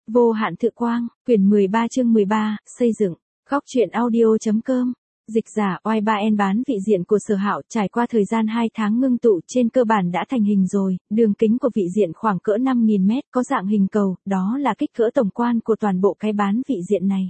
Vô hạn thự quang, quyển 13 chương 13, xây dựng, góc truyện audio.com. Dịch giả Y3N bán vị diện của Sở Hạo trải qua thời gian 2 tháng ngưng tụ trên cơ bản đã thành hình rồi, đường kính của vị diện khoảng cỡ 5.000 mét có dạng hình cầu, đó là kích cỡ tổng quan của toàn bộ cái bán vị diện này.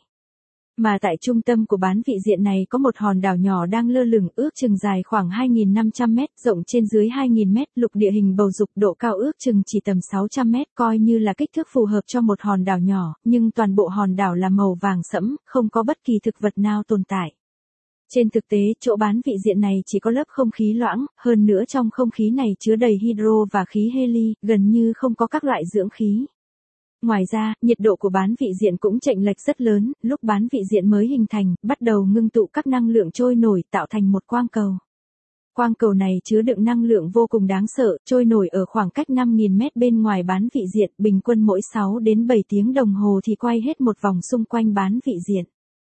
Mà tại trung tâm của bán vị diện này có một hòn đảo nhỏ đang lơ lửng ước chừng dài khoảng 2.500 mét, rộng trên dưới 2.000 mét, lục địa hình bầu dục độ cao ước chừng chỉ tầm 600 mét, coi như là kích thước phù hợp cho một hòn đảo nhỏ, nhưng toàn bộ hòn đảo là màu vàng sẫm, không có bất kỳ thực vật nào tồn tại. Trên thực tế, chỗ bán vị diện này chỉ có lớp không khí loãng, hơn nữa trong không khí này chứa đầy hydro và khí heli, gần như không có các loại dưỡng khí. Ngoài ra, nhiệt độ của bán vị diện cũng chênh lệch rất lớn, lúc bán vị diện mới hình thành, bắt đầu ngưng tụ các năng lượng trôi nổi tạo thành một quang cầu. Quang cầu này chứa đựng năng lượng vô cùng đáng sợ, trôi nổi ở khoảng cách 5.000 mét bên ngoài bán vị diện, bình quân mỗi 6 đến 7 tiếng đồng hồ thì quay hết một vòng xung quanh bán vị diện.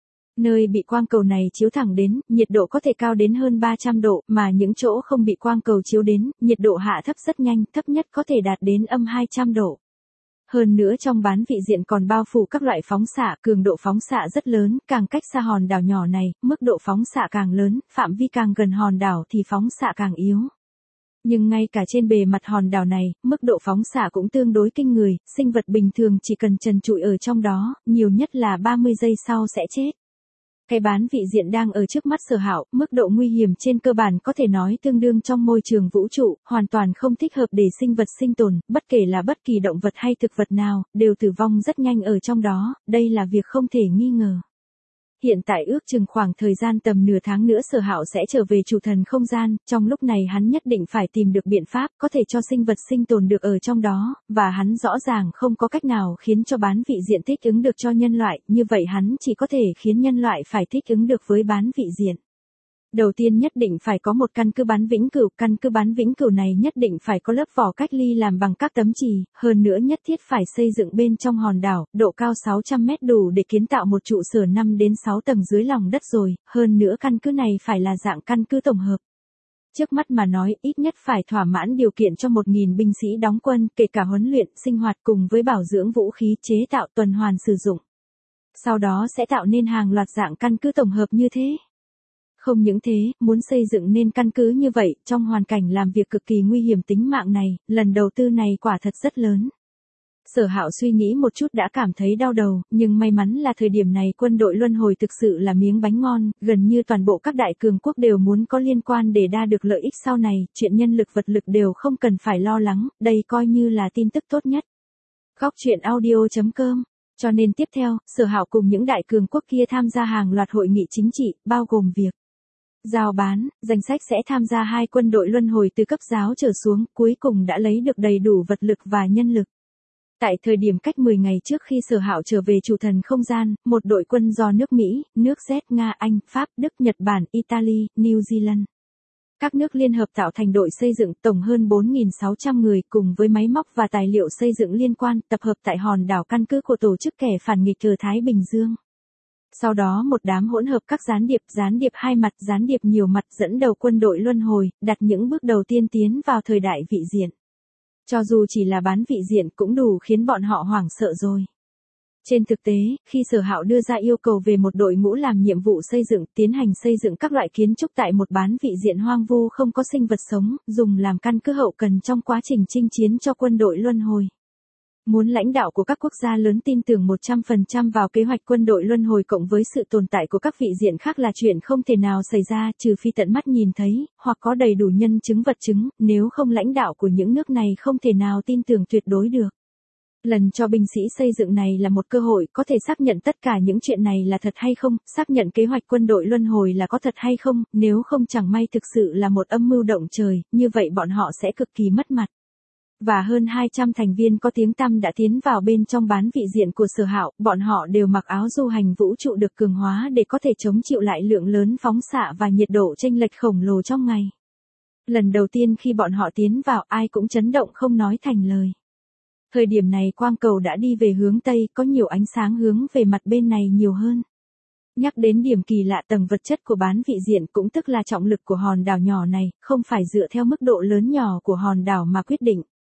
Nơi bị quang cầu này chiếu thẳng đến, nhiệt độ có thể cao đến hơn 300 độ, mà những chỗ không bị quang cầu chiếu đến, nhiệt độ hạ thấp rất nhanh, thấp nhất có thể đạt đến âm 200 độ. Hơn nữa trong bán vị diện còn bao phủ các loại phóng xạ, cường độ phóng xạ rất lớn, càng cách xa hòn đảo nhỏ này, mức độ phóng xạ càng lớn, phạm vi càng gần hòn đảo thì phóng xạ càng yếu. Nhưng ngay cả trên bề mặt hòn đảo này, mức độ phóng xạ cũng tương đối kinh người, sinh vật bình thường chỉ cần trần trụi ở trong đó, nhiều nhất là 30 giây sau sẽ chết. Cái bán vị diện đang ở trước mắt Sở Hạo, mức độ nguy hiểm trên cơ bản có thể nói tương đương trong môi trường vũ trụ, hoàn toàn không thích hợp để sinh vật sinh tồn, bất kể là bất kỳ động vật hay thực vật nào, đều tử vong rất nhanh ở trong đó, đây là việc không thể nghi ngờ. Hiện tại ước chừng khoảng thời gian tầm nửa tháng nữa Sở Hạo sẽ trở về chủ thần không gian, trong lúc này hắn nhất định phải tìm được biện pháp có thể cho sinh vật sinh tồn được ở trong đó, và hắn rõ ràng không có cách nào khiến cho bán vị diện thích ứng được cho nhân loại, như vậy hắn chỉ có thể khiến nhân loại phải thích ứng được với bán vị diện. Đầu tiên nhất định phải có một căn cứ bán vĩnh cửu, căn cứ bán vĩnh cửu này nhất định phải có lớp vỏ cách ly làm bằng các tấm chì, hơn nữa nhất thiết phải xây dựng bên trong hòn đảo, độ cao 600 mét đủ để kiến tạo một trụ sở 5 đến 6 tầng dưới lòng đất rồi, hơn nữa căn cứ này phải là dạng căn cứ tổng hợp. Trước mắt mà nói, ít nhất phải thỏa mãn điều kiện cho 1.000 binh sĩ đóng quân, kể cả huấn luyện, sinh hoạt cùng với bảo dưỡng vũ khí, chế tạo tuần hoàn sử dụng. Sau đó sẽ tạo nên hàng loạt dạng căn cứ tổng hợp như thế. Không những thế, muốn xây dựng nên căn cứ như vậy, trong hoàn cảnh làm việc cực kỳ nguy hiểm tính mạng này, lần đầu tư này quả thật rất lớn. Sở Hạo suy nghĩ một chút đã cảm thấy đau đầu, nhưng may mắn là thời điểm này quân đội luân hồi thực sự là miếng bánh ngon, gần như toàn bộ các đại cường quốc đều muốn có liên quan để đa được lợi ích sau này, chuyện nhân lực vật lực đều không cần phải lo lắng, đây coi như là tin tức tốt nhất. Góc truyện audio.com. Cho nên tiếp theo, Sở Hạo cùng những đại cường quốc kia tham gia hàng loạt hội nghị chính trị, bao gồm việc giao bán, danh sách sẽ tham gia 2 quân đội luân hồi từ cấp giáo trở xuống, cuối cùng đã lấy được đầy đủ vật lực và nhân lực. Tại thời điểm cách 10 ngày trước khi Sở Hạo trở về chủ thần không gian, một đội quân do nước Mỹ, nước Z, Nga, Anh, Pháp, Đức, Nhật Bản, Italy, New Zealand. Các nước liên hợp tạo thành đội xây dựng tổng hơn 4.600 người cùng với máy móc và tài liệu xây dựng liên quan tập hợp tại hòn đảo căn cứ của tổ chức kẻ phản nghịch ở Thái Bình Dương. Sau đó một đám hỗn hợp các gián điệp hai mặt, gián điệp nhiều mặt dẫn đầu quân đội luân hồi, đặt những bước đầu tiên tiến vào thời đại vị diện. Cho dù chỉ là bán vị diện cũng đủ khiến bọn họ hoảng sợ rồi. Trên thực tế, khi Sở Hạo đưa ra yêu cầu về một đội ngũ làm nhiệm vụ xây dựng, tiến hành xây dựng các loại kiến trúc tại một bán vị diện hoang vu không có sinh vật sống, dùng làm căn cứ hậu cần trong quá trình chinh chiến cho quân đội luân hồi. Muốn lãnh đạo của các quốc gia lớn tin tưởng 100% vào kế hoạch quân đội luân hồi cộng với sự tồn tại của các vị diện khác là chuyện không thể nào xảy ra trừ phi tận mắt nhìn thấy, hoặc có đầy đủ nhân chứng vật chứng, nếu không lãnh đạo của những nước này không thể nào tin tưởng tuyệt đối được. Lần cho binh sĩ xây dựng này là một cơ hội có thể xác nhận tất cả những chuyện này là thật hay không, xác nhận kế hoạch quân đội luân hồi là có thật hay không, nếu không chẳng may thực sự là một âm mưu động trời, như vậy bọn họ sẽ cực kỳ mất mặt. Và hơn 200 thành viên có tiếng tăm đã tiến vào bên trong bán vị diện của Sở Hạo, bọn họ đều mặc áo du hành vũ trụ được cường hóa để có thể chống chịu lại lượng lớn phóng xạ và nhiệt độ chênh lệch khổng lồ trong ngày. Lần đầu tiên khi bọn họ tiến vào ai cũng chấn động không nói thành lời. Thời điểm này quang cầu đã đi về hướng Tây, có nhiều ánh sáng hướng về mặt bên này nhiều hơn. Nhắc đến điểm kỳ lạ tầng vật chất của bán vị diện cũng tức là trọng lực của hòn đảo nhỏ này, không phải dựa theo mức độ lớn nhỏ của hòn đảo mà quyết định.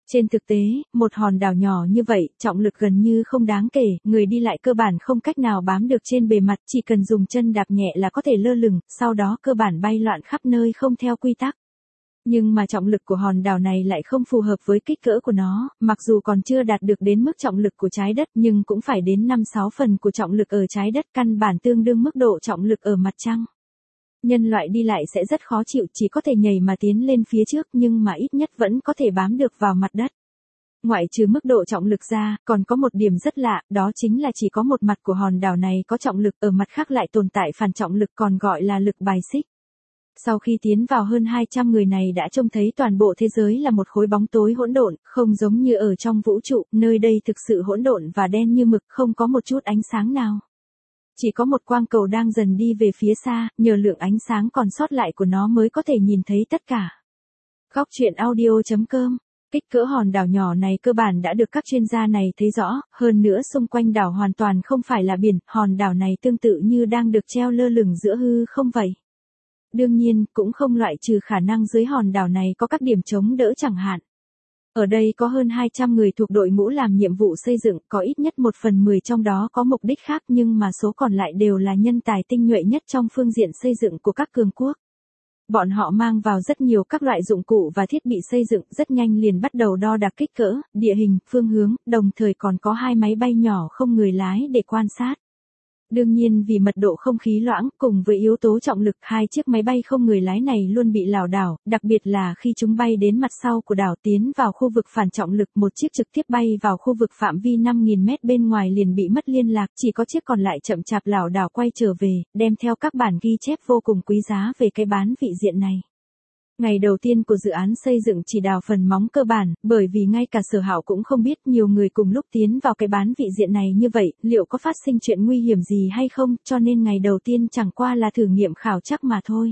Trên thực tế, một hòn đảo nhỏ như vậy, trọng lực gần như không đáng kể, người đi lại cơ bản không cách nào bám được trên bề mặt, chỉ cần dùng chân đạp nhẹ là có thể lơ lửng, sau đó cơ bản bay loạn khắp nơi không theo quy tắc. Nhưng mà trọng lực của hòn đảo này lại không phù hợp với kích cỡ của nó, mặc dù còn chưa đạt được đến mức trọng lực của trái đất nhưng cũng phải đến 5-6 phần của trọng lực ở trái đất, căn bản tương đương mức độ trọng lực ở mặt trăng. Nhân loại đi lại sẽ rất khó chịu, chỉ có thể nhảy mà tiến lên phía trước nhưng mà ít nhất vẫn có thể bám được vào mặt đất. Ngoại trừ mức độ trọng lực ra, còn có một điểm rất lạ, đó chính là chỉ có một mặt của hòn đảo này có trọng lực, ở mặt khác lại tồn tại phản trọng lực còn gọi là lực bài xích. Sau khi tiến vào hơn 200 người này đã trông thấy toàn bộ thế giới là một khối bóng tối hỗn độn, không giống như ở trong vũ trụ, nơi đây thực sự hỗn độn và đen như mực, không có một chút ánh sáng nào. Chỉ có một quang cầu đang dần đi về phía xa, nhờ lượng ánh sáng còn sót lại của nó mới có thể nhìn thấy tất cả. Góc truyện audio.com. Kích cỡ hòn đảo nhỏ này cơ bản đã được các chuyên gia này thấy rõ, hơn nữa xung quanh đảo hoàn toàn không phải là biển, hòn đảo này tương tự như đang được treo lơ lửng giữa hư không vậy. Đương nhiên, cũng không loại trừ khả năng dưới hòn đảo này có các điểm chống đỡ chẳng hạn. Ở đây có hơn 200 người thuộc đội ngũ làm nhiệm vụ xây dựng, có ít nhất 1/10 trong đó có mục đích khác nhưng mà số còn lại đều là nhân tài tinh nhuệ nhất trong phương diện xây dựng của các cường quốc. Bọn họ mang vào rất nhiều các loại dụng cụ và thiết bị xây dựng, rất nhanh liền bắt đầu đo đạc kích cỡ, địa hình, phương hướng, đồng thời còn có 2 máy bay nhỏ không người lái để quan sát. Đương nhiên vì mật độ không khí loãng cùng với yếu tố trọng lực, 2 chiếc máy bay không người lái này luôn bị lảo đảo, đặc biệt là khi chúng bay đến mặt sau của đảo tiến vào khu vực phản trọng lực, một chiếc trực tiếp bay vào khu vực phạm vi 5.000 mét bên ngoài liền bị mất liên lạc, chỉ có chiếc còn lại chậm chạp lảo đảo quay trở về, đem theo các bản ghi chép vô cùng quý giá về cái bán vị diện này. Ngày đầu tiên của dự án xây dựng chỉ đào phần móng cơ bản, bởi vì ngay cả Sở Hạo cũng không biết nhiều người cùng lúc tiến vào cái bán vị diện này như vậy, liệu có phát sinh chuyện nguy hiểm gì hay không, cho nên ngày đầu tiên chẳng qua là thử nghiệm khảo chắc mà thôi.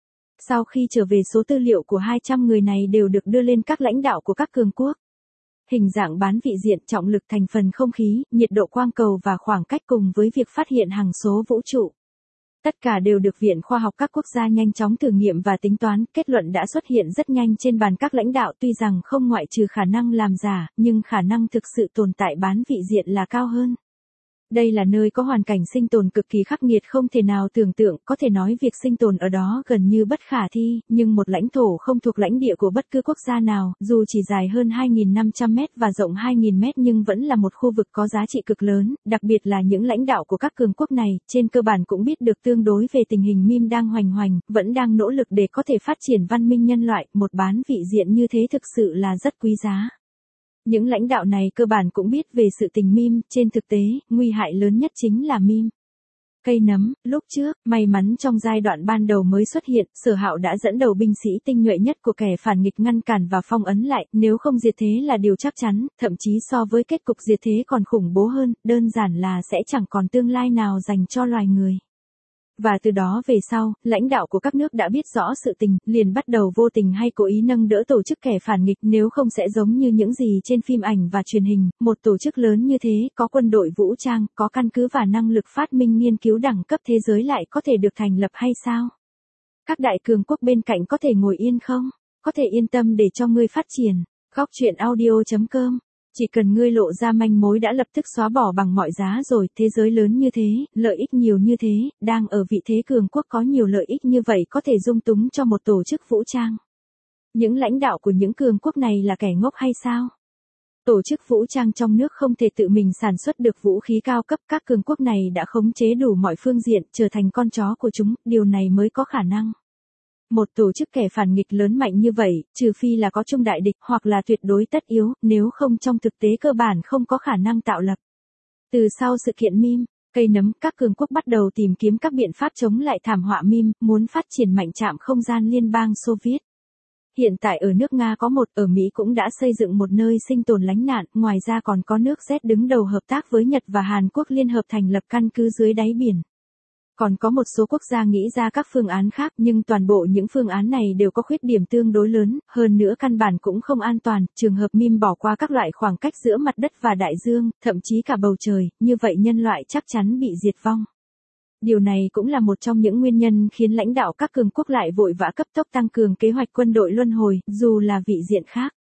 Sau khi trở về số tư liệu của 200 người này đều được đưa lên các lãnh đạo của các cường quốc. Hình dạng bán vị diện, trọng lực, thành phần không khí, nhiệt độ quang cầu và khoảng cách cùng với việc phát hiện hằng số vũ trụ. Tất cả đều được Viện Khoa học các quốc gia nhanh chóng thử nghiệm và tính toán, kết luận đã xuất hiện rất nhanh trên bàn các lãnh đạo, tuy rằng không ngoại trừ khả năng làm giả, nhưng khả năng thực sự tồn tại bán vị diện là cao hơn. Đây là nơi có hoàn cảnh sinh tồn cực kỳ khắc nghiệt không thể nào tưởng tượng, có thể nói việc sinh tồn ở đó gần như bất khả thi, nhưng một lãnh thổ không thuộc lãnh địa của bất cứ quốc gia nào, dù chỉ dài hơn 2.500 mét và rộng 2.000 mét nhưng vẫn là một khu vực có giá trị cực lớn, đặc biệt là những lãnh đạo của các cường quốc này, trên cơ bản cũng biết được tương đối về tình hình meme đang hoành hành, vẫn đang nỗ lực để có thể phát triển văn minh nhân loại, một bán vị diện như thế thực sự là rất quý giá. Những lãnh đạo này cơ bản cũng biết về sự tình meme, trên thực tế, nguy hại lớn nhất chính là meme. Cây nấm, lúc trước, may mắn trong giai đoạn ban đầu mới xuất hiện, Sở Hạo đã dẫn đầu binh sĩ tinh nhuệ nhất của kẻ phản nghịch ngăn cản và phong ấn lại, nếu không diệt thế là điều chắc chắn, thậm chí so với kết cục diệt thế còn khủng bố hơn, đơn giản là sẽ chẳng còn tương lai nào dành cho loài người. Và từ đó về sau, lãnh đạo của các nước đã biết rõ sự tình, liền bắt đầu vô tình hay cố ý nâng đỡ tổ chức kẻ phản nghịch, nếu không sẽ giống như những gì trên phim ảnh và truyền hình, một tổ chức lớn như thế, có quân đội vũ trang, có căn cứ và năng lực phát minh nghiên cứu đẳng cấp thế giới lại có thể được thành lập hay sao? Các đại cường quốc bên cạnh có thể ngồi yên không? Có thể yên tâm để cho ngươi phát triển. Góc truyện audio.com. Chỉ cần ngươi lộ ra manh mối đã lập tức xóa bỏ bằng mọi giá rồi, thế giới lớn như thế, lợi ích nhiều như thế, đang ở vị thế cường quốc có nhiều lợi ích như vậy có thể dung túng cho một tổ chức vũ trang. Những lãnh đạo của những cường quốc này là kẻ ngốc hay sao? Tổ chức vũ trang trong nước không thể tự mình sản xuất được vũ khí cao cấp, các cường quốc này đã khống chế đủ mọi phương diện, trở thành con chó của chúng, điều này mới có khả năng. Một tổ chức kẻ phản nghịch lớn mạnh như vậy, trừ phi là có chung đại địch hoặc là tuyệt đối tất yếu, nếu không trong thực tế cơ bản không có khả năng tạo lập. Từ sau sự kiện meme, cây nấm, các cường quốc bắt đầu tìm kiếm các biện pháp chống lại thảm họa meme, muốn phát triển mạnh trạm không gian Liên bang Xô Viết. Hiện tại ở nước Nga có một, ở Mỹ cũng đã xây dựng một nơi sinh tồn lánh nạn, ngoài ra còn có nước Z đứng đầu hợp tác với Nhật và Hàn Quốc liên hợp thành lập căn cứ dưới đáy biển. Còn có một số quốc gia nghĩ ra các phương án khác nhưng toàn bộ những phương án này đều có khuyết điểm tương đối lớn, hơn nữa căn bản cũng không an toàn, trường hợp meme bỏ qua các loại khoảng cách giữa mặt đất và đại dương, thậm chí cả bầu trời, như vậy nhân loại chắc chắn bị diệt vong. Điều này cũng là một trong những nguyên nhân khiến lãnh đạo các cường quốc lại vội vã cấp tốc tăng cường kế hoạch quân đội luân hồi, dù là vị diện khác.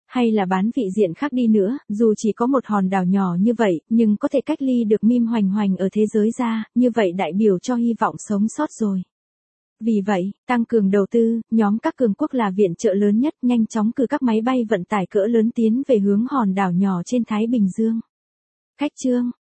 Hay là bán vị diện khác đi nữa, dù chỉ có một hòn đảo nhỏ như vậy, nhưng có thể cách ly được meme hoành hoành ở thế giới ra, như vậy đại biểu cho hy vọng sống sót rồi. Vì vậy, tăng cường đầu tư, nhóm các cường quốc là viện trợ lớn nhất nhanh chóng cử các máy bay vận tải cỡ lớn tiến về hướng hòn đảo nhỏ trên Thái Bình Dương. Khách trương,